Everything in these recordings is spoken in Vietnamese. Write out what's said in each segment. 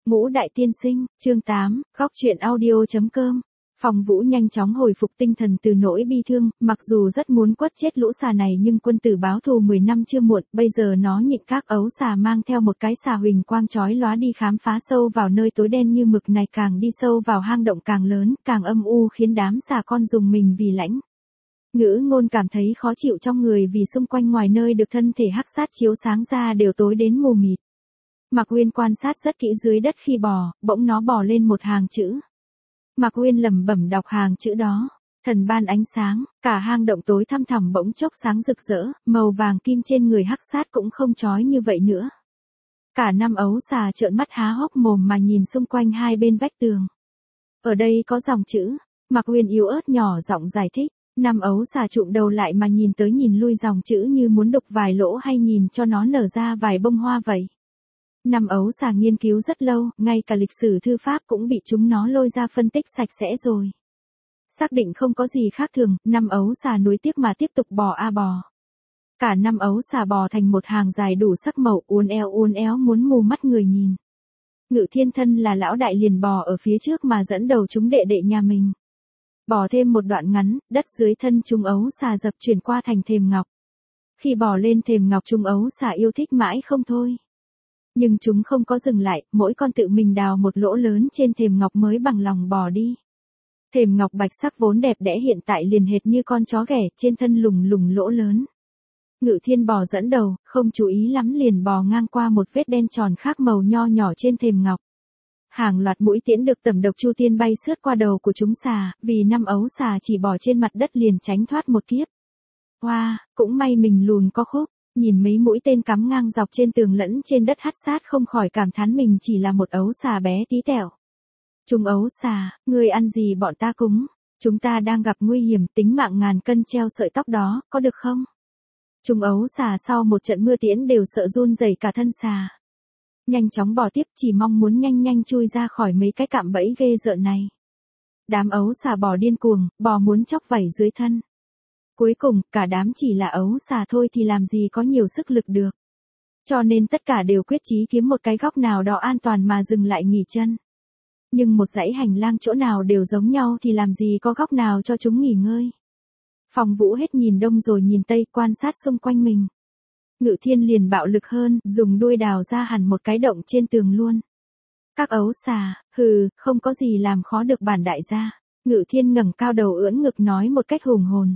Ngũ Đại Tiên Sinh, chương 8, góc truyện audio.com. Phong Vũ nhanh chóng hồi phục tinh thần từ nỗi bi thương, mặc dù rất muốn quất chết lũ xà này nhưng quân tử báo thù 10 năm chưa muộn, bây giờ nó nhịn các ấu xà mang theo một cái xà huỳnh quang chói lóa đi khám phá sâu vào nơi tối đen như mực này, càng đi sâu vào hang động càng lớn, càng âm u khiến đám xà con rùng mình vì lãnh. Ngữ Ngôn cảm thấy khó chịu trong người vì xung quanh ngoài nơi được thân thể hắc sát chiếu sáng ra đều tối đến mù mịt. Mạc Uyên quan sát rất kỹ dưới đất khi bò, bỗng nó bò lên một hàng chữ. Mạc Uyên lẩm bẩm đọc hàng chữ đó. Thần ban ánh sáng, cả hang động tối thăm thẳm bỗng chốc sáng rực rỡ, màu vàng kim trên người hắc sát cũng không chói như vậy nữa. Cả năm ấu xà trợn mắt há hốc mồm mà nhìn xung quanh hai bên vách tường. Ở đây có dòng chữ. Mạc Uyên yếu ớt nhỏ giọng giải thích. Năm ấu xà trụm đầu lại mà nhìn tới nhìn lui dòng chữ như muốn đục vài lỗ hay nhìn cho nó nở ra vài bông hoa vậy. Năm ấu xà nghiên cứu rất lâu, ngay cả lịch sử thư pháp cũng bị chúng nó lôi ra phân tích sạch sẽ rồi. Xác định không có gì khác thường, năm ấu xà nuối tiếc mà tiếp tục bò bò. Cả năm ấu xà bò thành một hàng dài đủ sắc màu uốn éo muốn mù mắt người nhìn. Ngự Thiên thân là lão đại liền bò ở phía trước mà dẫn đầu chúng đệ đệ nhà mình. Bò thêm một đoạn ngắn, đất dưới thân chúng ấu xà dập chuyển qua thành thềm ngọc. Khi bò lên thềm ngọc chúng ấu xà yêu thích mãi không thôi. Nhưng chúng không có dừng lại, mỗi con tự mình đào một lỗ lớn trên thềm ngọc mới bằng lòng bò đi. Thềm ngọc bạch sắc vốn đẹp đẽ hiện tại liền hệt như con chó ghẻ, trên thân lùng lỗ lớn. Ngự Thiên bò dẫn đầu, không chú ý lắm liền bò ngang qua một vết đen tròn khác màu nho nhỏ trên thềm ngọc. Hàng loạt mũi tiễn được tẩm độc chu tiên bay sướt qua đầu của chúng xà, vì năm ấu xà chỉ bò trên mặt đất liền tránh thoát một kiếp. Hoa, cũng may mình lùn có khúc. Nhìn mấy mũi tên cắm ngang dọc trên tường lẫn trên đất hắc sát không khỏi cảm thán mình chỉ là một ấu xà bé tí tẹo. Chúng ấu xà, ngươi ăn gì bọn ta cúng? Chúng ta đang gặp nguy hiểm, tính mạng ngàn cân treo sợi tóc đó, có được không? Chúng ấu xà sau một trận mưa tiễn đều sợ run rẩy cả thân xà. Nhanh chóng bò tiếp, chỉ mong muốn nhanh chui ra khỏi mấy cái cạm bẫy ghê rợn này. Đám ấu xà bò điên cuồng, bò muốn chóc vảy dưới thân. Cuối cùng, cả đám chỉ là ấu xà thôi thì làm gì có nhiều sức lực được. Cho nên tất cả đều quyết chí kiếm một cái góc nào đó an toàn mà dừng lại nghỉ chân. Nhưng một dãy hành lang chỗ nào đều giống nhau thì làm gì có góc nào cho chúng nghỉ ngơi. Phong Vũ hết nhìn đông rồi nhìn tây quan sát xung quanh mình. Ngự Thiên liền bạo lực hơn, dùng đuôi đào ra hẳn một cái động trên tường luôn. Các ấu xà, không có gì làm khó được bản đại gia. Ngự Thiên ngẩng cao đầu ưỡn ngực nói một cách hùng hồn.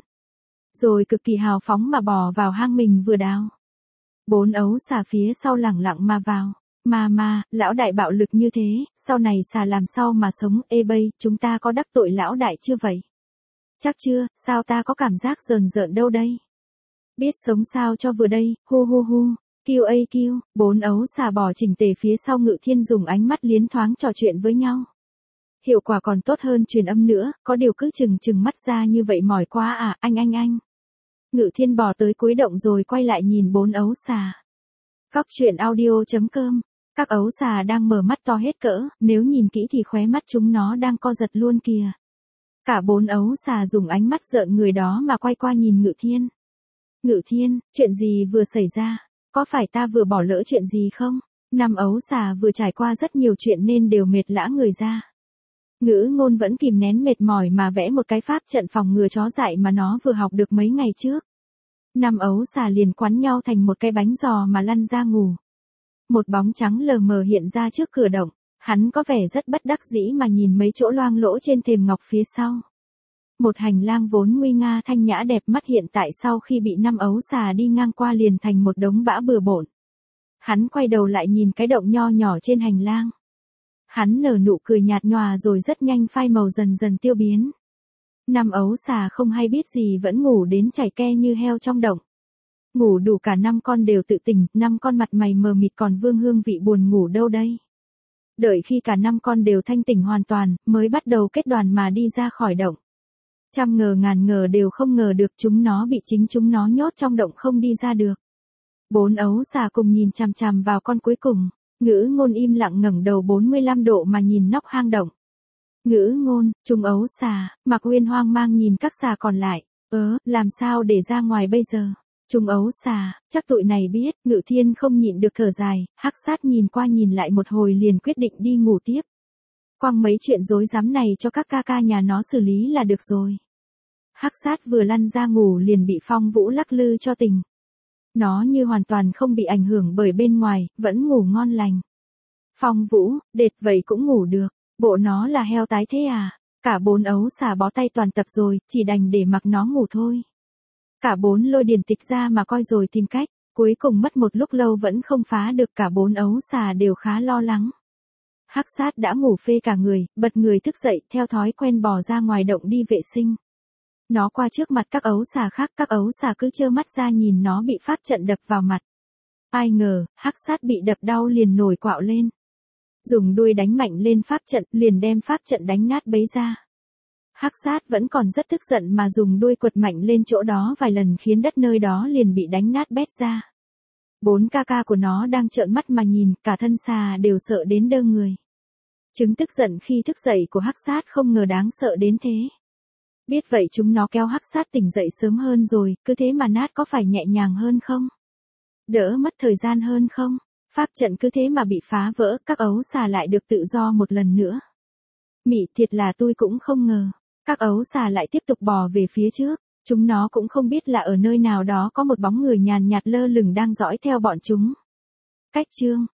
Rồi cực kỳ hào phóng mà bò vào hang mình vừa đào. 4 ấu xà phía sau lẳng lặng mà vào. Lão đại bạo lực như thế, sau này xà làm sao mà sống, bây, chúng ta có đắc tội lão đại chưa vậy? Chắc chưa, sao ta có cảm giác rợn đâu đây? Biết sống sao cho vừa đây, hu, kêu, 4 ấu xà bò chỉnh tề phía sau Ngự Thiên dùng ánh mắt liến thoáng trò chuyện với nhau. Hiệu quả còn tốt hơn truyền âm nữa, có điều cứ chừng mắt ra như vậy mỏi quá à, anh. Ngự Thiên bò tới cuối động rồi quay lại nhìn 4 ấu xà. Góc truyện audio.com. Các ấu xà đang mở mắt to hết cỡ, nếu nhìn kỹ thì khóe mắt chúng nó đang co giật luôn kìa. Cả 4 ấu xà dùng ánh mắt rợn người đó mà quay qua nhìn Ngự Thiên. Ngự Thiên, chuyện gì vừa xảy ra? Có phải ta vừa bỏ lỡ chuyện gì không? 5 ấu xà vừa trải qua rất nhiều chuyện nên đều mệt lã người ra. Ngữ Ngôn vẫn kìm nén mệt mỏi mà vẽ một cái pháp trận phòng ngừa chó dại mà nó vừa học được mấy ngày trước. 5 ấu xà liền quắn nhau thành một cái bánh giò mà lăn ra ngủ. Một bóng trắng lờ mờ hiện ra trước cửa động, hắn có vẻ rất bất đắc dĩ mà nhìn mấy chỗ loang lỗ trên thềm ngọc phía sau. Một hành lang vốn nguy nga thanh nhã đẹp mắt hiện tại sau khi bị 5 ấu xà đi ngang qua liền thành một đống bã bừa bộn. Hắn quay đầu lại nhìn cái động nho nhỏ trên hành lang. Hắn nở nụ cười nhạt nhòa rồi rất nhanh phai màu dần tiêu biến. 5 ấu xà không hay biết gì vẫn ngủ đến chảy ke như heo trong động. Ngủ đủ cả 5 con đều tự tỉnh, 5 con mặt mày mờ mịt còn vương hương vị buồn ngủ đâu đây. Đợi khi cả 5 con đều thanh tỉnh hoàn toàn, mới bắt đầu kết đoàn mà đi ra khỏi động. Trăm ngờ ngàn ngờ đều không ngờ được chúng nó bị chính chúng nó nhốt trong động không đi ra được. 4 ấu xà cùng nhìn chằm vào con cuối cùng. Ngữ Ngôn im lặng ngẩng đầu 45 độ mà nhìn nóc hang động. Ngữ Ngôn, chúng ấu xà, Mạc Uyên hoang mang nhìn các xà còn lại. Làm sao để ra ngoài bây giờ? Trung ấu xà, chắc tụi này biết, Ngự Thiên không nhịn được thở dài, Hắc Sát nhìn qua nhìn lại một hồi liền quyết định đi ngủ tiếp. Quăng mấy chuyện rối rắm này cho các ca ca nhà nó xử lý là được rồi. Hắc Sát vừa lăn ra ngủ liền bị Phong Vũ lắc lư cho tỉnh. Nó như hoàn toàn không bị ảnh hưởng bởi bên ngoài, vẫn ngủ ngon lành. Phong Vũ, đệt vậy cũng ngủ được, bộ nó là heo tái thế à? Cả bốn ấu xà bó tay toàn tập rồi, chỉ đành để mặc nó ngủ thôi. Cả bốn lôi điển tịch ra mà coi rồi tìm cách, cuối cùng mất một lúc lâu vẫn không phá được, cả bốn ấu xà đều khá lo lắng. Hắc Sát đã ngủ phê cả người, bật người thức dậy, theo thói quen bò ra ngoài động đi vệ sinh. Nó qua trước mặt các ấu xà khác, các ấu xà cứ trơ mắt ra nhìn nó bị pháp trận đập vào mặt. Ai ngờ, Hắc Sát bị đập đau liền nổi quạo lên. Dùng đuôi đánh mạnh lên pháp trận, liền đem pháp trận đánh nát bấy ra. Hắc Sát vẫn còn rất tức giận mà dùng đuôi quật mạnh lên chỗ đó vài lần khiến đất nơi đó liền bị đánh nát bét ra. Bốn ca ca của nó đang trợn mắt mà nhìn, cả thân xà đều sợ đến đơ người. Chứng tức giận khi thức dậy của Hắc Sát không ngờ đáng sợ đến thế. Biết vậy chúng nó kéo Hắc Sát tỉnh dậy sớm hơn rồi, cứ thế mà nát có phải nhẹ nhàng hơn không? Đỡ mất thời gian hơn không? Pháp trận cứ thế mà bị phá vỡ, các ấu xà lại được tự do một lần nữa. Mị thiệt là tôi cũng không ngờ. Các ấu xà lại tiếp tục bò về phía trước. Chúng nó cũng không biết là ở nơi nào đó có một bóng người nhàn nhạt lơ lửng đang dõi theo bọn chúng. Cách chương